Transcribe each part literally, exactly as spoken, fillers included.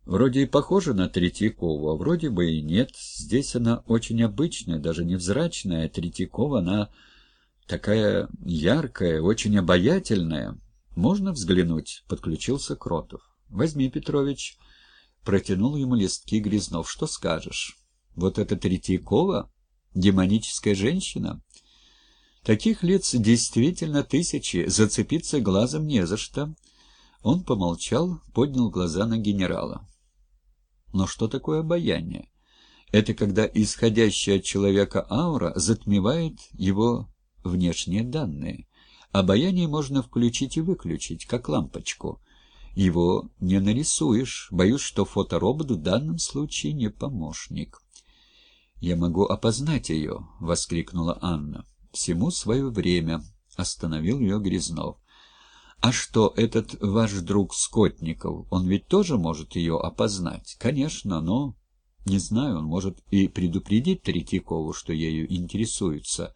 Вроде и похожа на Третьякову, а вроде бы и нет. Здесь она очень обычная, даже невзрачная. А Третьякова, она такая яркая, очень обаятельная. Можно взглянуть?» — подключился Кротов. «Возьми, Петрович». Протянул ему листки Грязнов. «Что скажешь? Вот эта Третьякова? Демоническая женщина?» «Таких лиц действительно тысячи. Зацепиться глазом не за что». Он помолчал, поднял глаза на генерала. «Но что такое обаяние? Это когда исходящая от человека аура затмевает его внешние данные. Обаяние можно включить и выключить, как лампочку. Его не нарисуешь. Боюсь, что фоторобот в данном случае не помощник». «Я могу опознать ее!» — воскликнула Анна. «Всему свое время», — остановил ее Грязнов. «А что, этот ваш друг Скотников, он ведь тоже может ее опознать?» «Конечно, но...» «Не знаю, он может и предупредить Третьякову, что ею интересуется.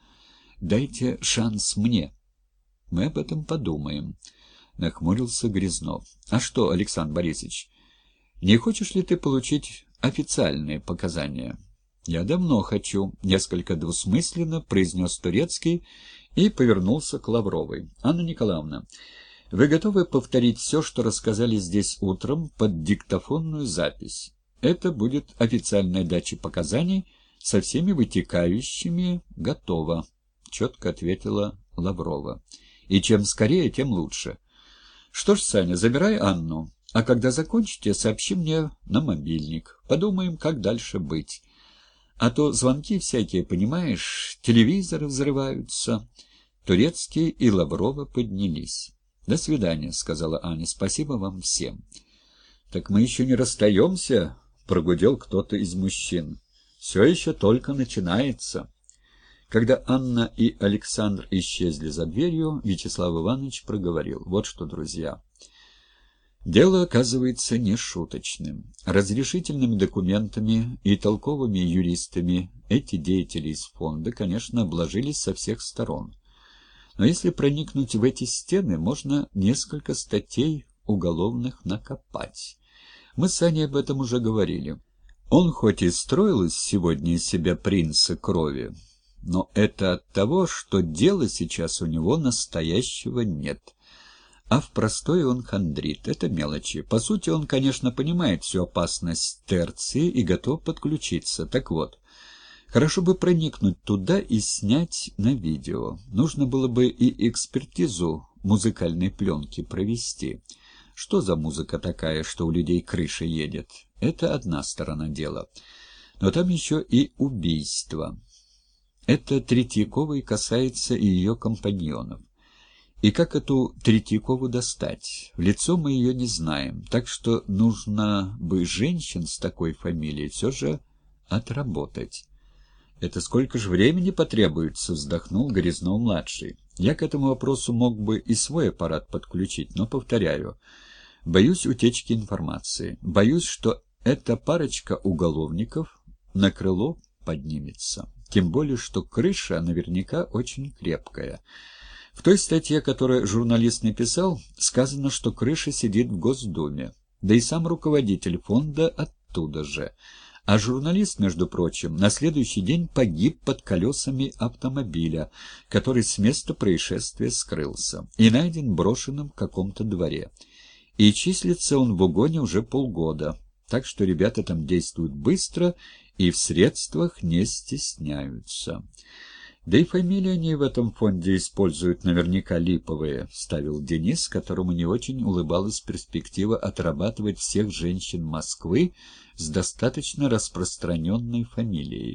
Дайте шанс мне». «Мы об этом подумаем», — нахмурился Грязнов. «А что, Александр Борисович, не хочешь ли ты получить официальные показания?» «Я давно хочу», — несколько двусмысленно произнес Турецкий и повернулся к Лавровой. «Анна Николаевна, вы готовы повторить все, что рассказали здесь утром под диктофонную запись? Это будет официальная дача показаний со всеми вытекающими. Готово», — четко ответила Лаврова. «И чем скорее, тем лучше. Что ж, Саня, забирай Анну, а когда закончите, сообщи мне на мобильник. Подумаем, как дальше быть. А то звонки всякие, понимаешь, телевизоры взрываются». Турецкий и Лаврова поднялись. «До свидания», — сказала Аня. «Спасибо вам всем». «Так мы еще не расстаемся», — прогудел кто-то из мужчин. «Все еще только начинается». Когда Анна и Александр исчезли за дверью, Вячеслав Иванович проговорил: «Вот что, друзья, дело оказывается не шуточным. Разрешительными документами и толковыми юристами эти деятели из фонда, конечно, обложились со всех сторон. Но если проникнуть в эти стены, можно несколько статей уголовных накопать. Мы с Аней об этом уже говорили. Он хоть и строил сегодня из себя принца крови, но это от того, что дела сейчас у него настоящего нет. А в простой он хандрит. Это мелочи. По сути, он, конечно, понимает всю опасность терции и готов подключиться. Так вот, хорошо бы проникнуть туда и снять на видео. Нужно было бы и экспертизу музыкальной пленки провести. Что за музыка такая, что у людей крыша едет? Это одна сторона дела. Но там еще и убийство. Это Третьяковой касается и ее компаньонов. И как эту Третьякову достать? В лицо мы ее не знаем, так что нужно бы женщин с такой фамилией все же отработать. «Это сколько же времени потребуется?» — вздохнул Грязнов-младший. «Я к этому вопросу мог бы и свой аппарат подключить, но, повторяю, боюсь утечки информации. Боюсь, что эта парочка уголовников на крыло поднимется. Тем более, что крыша наверняка очень крепкая. В той статье, которую журналист написал, сказано, что крыша сидит в Госдуме. Да и сам руководитель фонда оттуда же. А журналист, между прочим, на следующий день погиб под колесами автомобиля, который с места происшествия скрылся, и найден брошенным в каком-то дворе. И числится он в угоне уже полгода, так что ребята там действуют быстро и в средствах не стесняются. Да и фамилии они в этом фонде используют наверняка липовые, — вставил Денис, которому не очень улыбалась перспектива отрабатывать всех женщин Москвы с достаточно распространенной фамилией.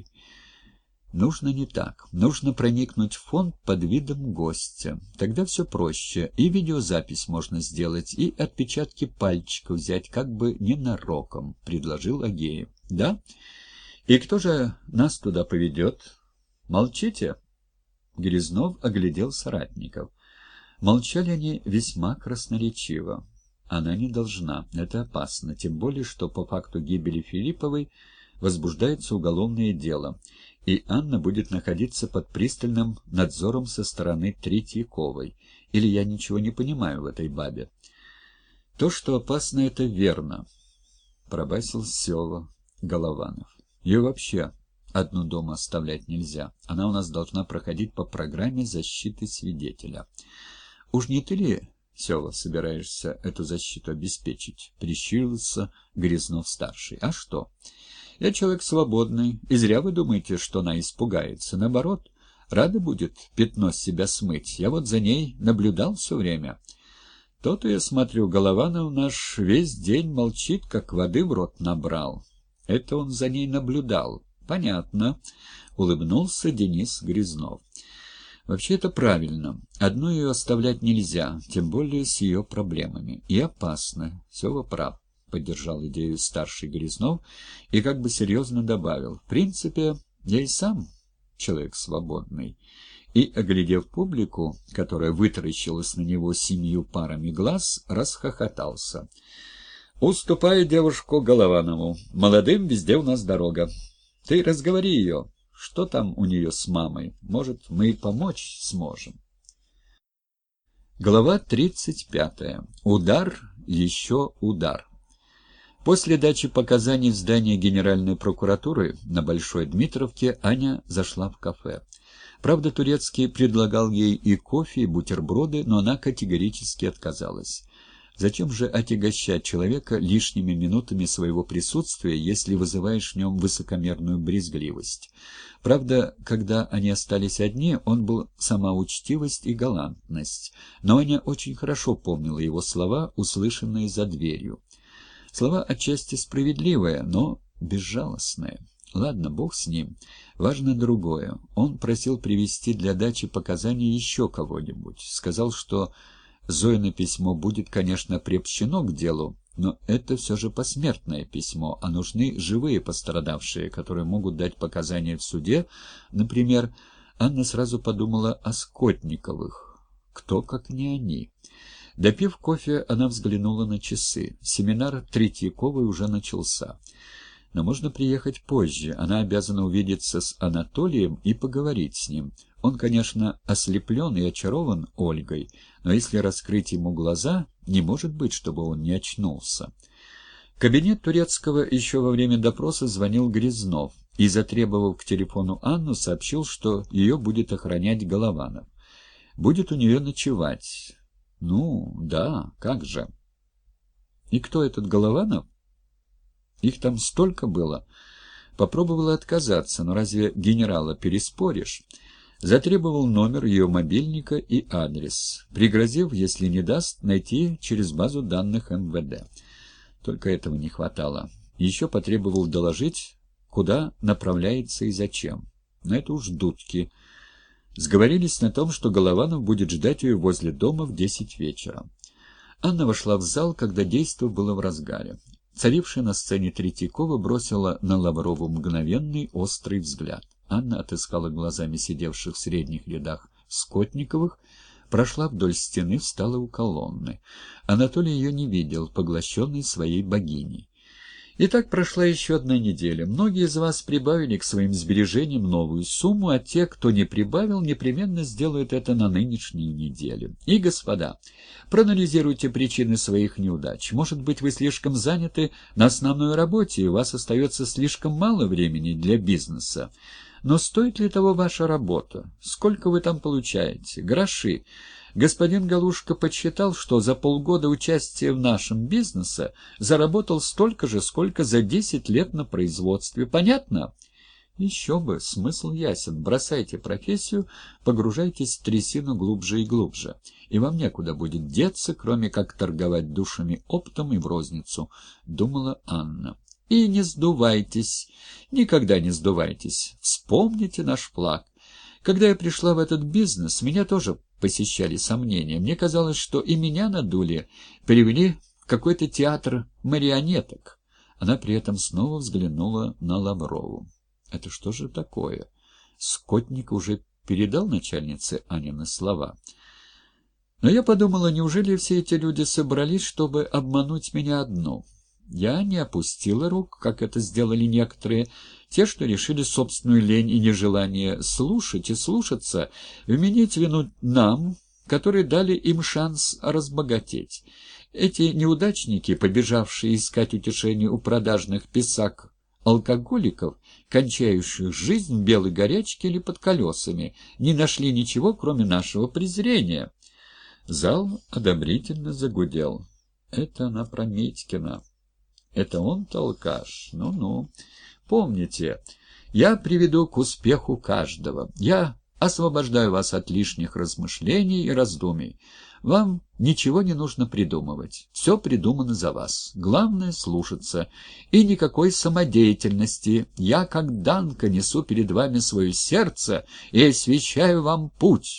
Нужно не так. Нужно проникнуть в фонд под видом гостя. Тогда все проще. И видеозапись можно сделать, и отпечатки пальчиков взять, как бы ненароком, — предложил Агеев. — Да? И кто же нас туда поведет? «Молчите?» Грязнов оглядел соратников. Молчали они весьма красноречиво. Она не должна. Это опасно. Тем более, что по факту гибели Филипповой возбуждается уголовное дело, и Анна будет находиться под пристальным надзором со стороны Третьяковой. Или я ничего не понимаю в этой бабе? То, что опасно, это верно. — пробасил Сева Голованов. «Ее вообще одну дома оставлять нельзя. Она у нас должна проходить по программе защиты свидетеля». «Уж не ты ли, Сева, собираешься эту защиту обеспечить?» — прищурился Грязнов-старший. «А что? Я человек свободный, и зря вы думаете, что она испугается. Наоборот, рада будет пятно с себя смыть. Я вот за ней наблюдал все время». «То-то, я смотрю, Голованов наш весь день молчит, как воды в рот набрал». «Это он за ней наблюдал». «Понятно», — улыбнулся Денис Грязнов. «Вообще это правильно. Одну ее оставлять нельзя, тем более с ее проблемами. И опасно. Сева прав», — поддержал идею старший Грязнов и как бы серьезно добавил. «В принципе, я и сам человек свободный». И, оглядев публику, которая вытаращилась на него семью парами глаз, расхохотался. «Уступаю девушку Голованову. Молодым везде у нас дорога. Ты разговори ее. Что там у нее с мамой? Может, мы и помочь сможем». Глава тридцать пятая. Удар, еще удар. После дачи показаний в здании Генеральной прокуратуры на Большой Дмитровке Аня зашла в кафе. Правда, Турецкий предлагал ей и кофе, и бутерброды, но она категорически отказалась. Зачем же отягощать человека лишними минутами своего присутствия, если вызываешь в нем высокомерную брезгливость? Правда, когда они остались одни, он был сама учтивость и галантность, но Аня очень хорошо помнила его слова, услышанные за дверью. Слова отчасти справедливые, но безжалостные. Ладно, бог с ним. Важно другое. Он просил привести для дачи показаний еще кого-нибудь. Сказал, что Зоино письмо будет, конечно, приобщено к делу, но это все же посмертное письмо, а нужны живые пострадавшие, которые могут дать показания в суде. Например, Анна сразу подумала о Скотниковых. Кто, как не они? Допив кофе, она взглянула на часы. Семинар Третьяковой уже начался. Но можно приехать позже. Она обязана увидеться с Анатолием и поговорить с ним. Он, конечно, ослеплен и очарован Ольгой, но если раскрыть ему глаза, не может быть, чтобы он не очнулся. В кабинет Турецкого еще во время допроса звонил Грязнов и, затребовав к телефону Анну, сообщил, что ее будет охранять Голованов. Будет у нее ночевать. Ну, да, как же. И кто этот Голованов? Их там столько было. Попробовала отказаться, но разве генерала переспоришь? Затребовал номер ее мобильника и адрес, пригрозив, если не даст, найти через базу данных эм вэ дэ. Только этого не хватало. Еще потребовал доложить, куда направляется и зачем. Но это уж дудки. Сговорились на том, что Голованов будет ждать ее возле дома в десять вечера. Анна вошла в зал, когда действо было в разгаре. Царившая на сцене Третьякова бросила на Лаврову мгновенный острый взгляд. Анна отыскала глазами сидевших в средних рядах Скотниковых, прошла вдоль стены, встала у колонны. Анатолий ее не видел, поглощенный своей богиней. И так прошла еще одна неделя. Многие из вас прибавили к своим сбережениям новую сумму, а те, кто не прибавил, непременно сделают это на нынешнюю неделю. И, господа, проанализируйте причины своих неудач. Может быть, вы слишком заняты на основной работе, и у вас остается слишком мало времени для бизнеса. Но стоит ли того ваша работа? Сколько вы там получаете? Гроши. Господин Галушка подсчитал, что за полгода участия в нашем бизнесе заработал столько же, сколько за десять лет на производстве. Понятно? Еще бы, смысл ясен. Бросайте профессию, погружайтесь в трясину глубже и глубже. И вам некуда будет деться, кроме как торговать душами оптом и в розницу, думала Анна. И не сдувайтесь, никогда не сдувайтесь. Вспомните наш флаг. Когда я пришла в этот бизнес, меня тоже посещали сомнения. Мне казалось, что и меня надули, перевели в какой-то театр марионеток. Она при этом снова взглянула на Лаврову. Это что же такое? Скотник уже передал начальнице Анины слова. Но я подумала, неужели все эти люди собрались, чтобы обмануть меня одну? Я не опустила рук, как это сделали некоторые, те, что решили собственную лень и нежелание слушать и слушаться, вменить вину нам, которые дали им шанс разбогатеть. Эти неудачники, побежавшие искать утешение у продажных писак алкоголиков, кончающих жизнь в белой горячке или под колесами, не нашли ничего, кроме нашего презрения. Зал одобрительно загудел. Это она про Митькина. Это он-то алкаш? Ну-ну. Помните, я приведу к успеху каждого. Я освобождаю вас от лишних размышлений и раздумий. Вам ничего не нужно придумывать. Все придумано за вас. Главное — слушаться. И никакой самодеятельности. Я, как Данка, несу перед вами свое сердце и освещаю вам путь.